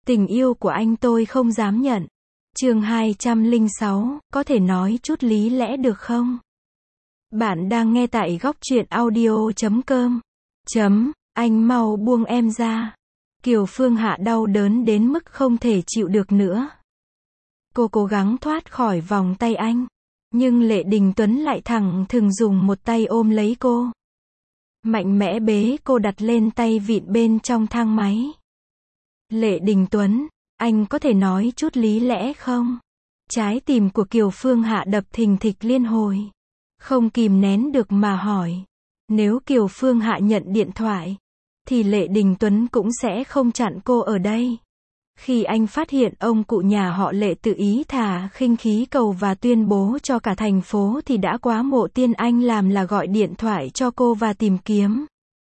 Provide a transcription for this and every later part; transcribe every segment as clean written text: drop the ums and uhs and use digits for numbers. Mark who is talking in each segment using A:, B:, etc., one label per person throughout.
A: Tình yêu của anh tôi không dám nhận. Chương 206, có thể nói chút lý lẽ được không? Bạn đang nghe tại góc truyện audio.com. Anh mau buông em ra. Kiều Phương Hạ đau đớn đến mức không thể chịu được nữa. Cô cố gắng thoát khỏi vòng tay anh. Nhưng Lệ Đình Tuấn lại thẳng thừng dùng một tay ôm lấy cô. Mạnh mẽ bế cô đặt lên tay vịn bên trong thang máy. Lệ Đình Tuấn, anh có thể nói chút lý lẽ không? Trái tim của Kiều Phương Hạ đập thình thịch liên hồi. Không kìm nén được mà hỏi. Nếu Kiều Phương Hạ nhận điện thoại, thì Lệ Đình Tuấn cũng sẽ không chặn cô ở đây. Khi anh phát hiện ông cụ nhà họ Lệ tự ý thả khinh khí cầu và tuyên bố cho cả thành phố thì đã quá muộn. Tiên anh làm là gọi điện thoại cho cô và tìm kiếm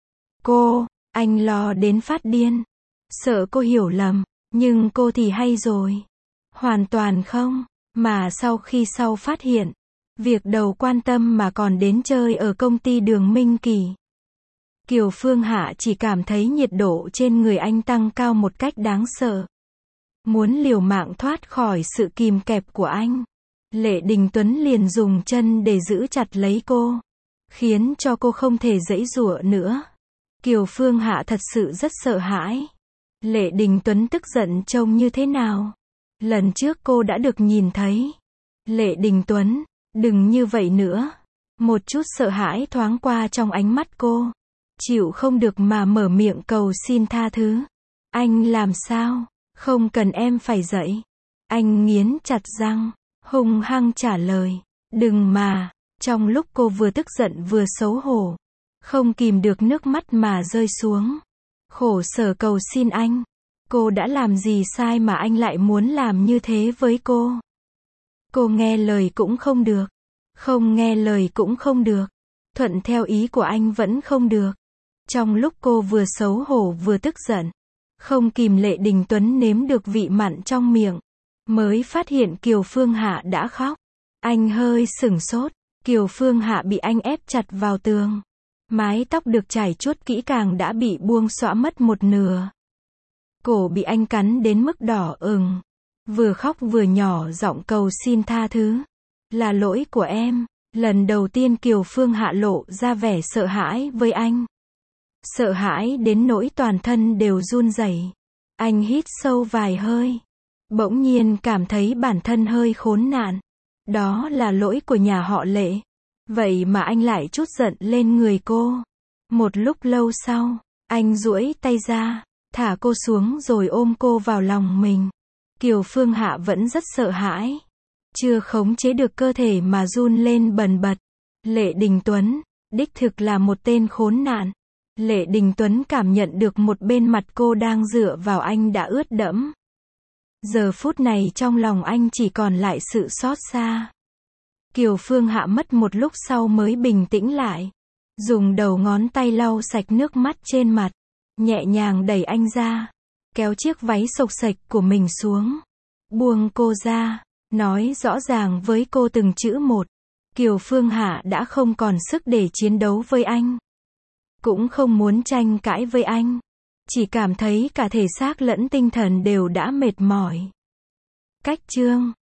A: cô. Anh lo đến phát điên. Sợ cô hiểu lầm. Nhưng cô thì hay rồi. Hoàn toàn không. Mà sau phát hiện, việc đầu quan tâm mà còn đến chơi ở công ty Đường Minh Kỳ. Kiều Phương Hạ chỉ cảm thấy nhiệt độ trên người anh tăng cao một cách đáng sợ. Muốn liều mạng thoát khỏi sự kìm kẹp của anh. Lệ Đình Tuấn liền dùng chân để giữ chặt lấy cô. Khiến cho cô không thể giãy giụa nữa. Kiều Phương Hạ thật sự rất sợ hãi. Lệ Đình Tuấn tức giận trông như thế nào? Lần trước cô đã được nhìn thấy. Lệ Đình Tuấn, đừng như vậy nữa. Một chút sợ hãi thoáng qua trong ánh mắt cô. Chịu không được mà mở miệng cầu xin tha thứ. Anh làm sao? Không cần em phải dậy. Anh nghiến chặt răng, hung hăng trả lời. Đừng mà. Trong lúc cô vừa tức giận vừa xấu hổ, không kìm được nước mắt mà rơi xuống. Khổ sở cầu xin anh. Cô đã làm gì sai mà anh lại muốn làm như thế với cô? Cô nghe lời cũng không được. Không nghe lời cũng không được. Thuận theo ý của anh vẫn không được. Trong lúc cô vừa xấu hổ vừa tức giận, không kìm Lệ Đình Tuấn nếm được vị mặn trong miệng. Mới phát hiện Kiều Phương Hạ đã khóc. Anh hơi sửng sốt. Kiều Phương Hạ bị anh ép chặt vào tường. Mái tóc được chải chuốt kỹ càng đã bị buông xõa mất một nửa. Cổ bị anh cắn đến mức đỏ ửng. Vừa khóc vừa nhỏ giọng cầu xin tha thứ. Là lỗi của em. Lần đầu tiên Kiều Phương Hạ lộ ra vẻ sợ hãi với anh. Sợ hãi đến nỗi toàn thân đều run rẩy. Anh hít sâu vài hơi. Bỗng nhiên cảm thấy bản thân hơi khốn nạn. Đó là lỗi của nhà họ Lệ. Vậy mà anh lại trút giận lên người cô. Một lúc lâu sau, anh duỗi tay ra, thả cô xuống rồi ôm cô vào lòng mình. Kiều Phương Hạ vẫn rất sợ hãi. Chưa khống chế được cơ thể mà run lên bần bật. Lệ Đình Tuấn, đích thực là một tên khốn nạn. Lệ Đình Tuấn cảm nhận được một bên mặt cô đang dựa vào anh đã ướt đẫm. Giờ phút này trong lòng anh chỉ còn lại sự xót xa. Kiều Phương Hạ mất một lúc sau mới bình tĩnh lại. Dùng đầu ngón tay lau sạch nước mắt trên mặt. Nhẹ nhàng đẩy anh ra. Kéo chiếc váy xộc xệch của mình xuống. Buông cô ra. Nói rõ ràng với cô từng chữ một. Kiều Phương Hạ đã không còn sức để chiến đấu với anh. Cũng không muốn tranh cãi với anh. Chỉ cảm thấy cả thể xác lẫn tinh thần đều đã mệt mỏi. Cách chương